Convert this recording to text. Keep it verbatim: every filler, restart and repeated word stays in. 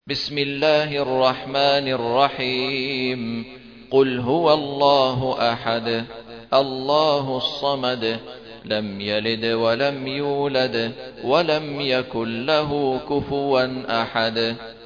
بسم الله الرحمن الرحيم. قل هو الله أحد الله الصمد لم يلد ولم يولد ولم يكن له كفوا أحد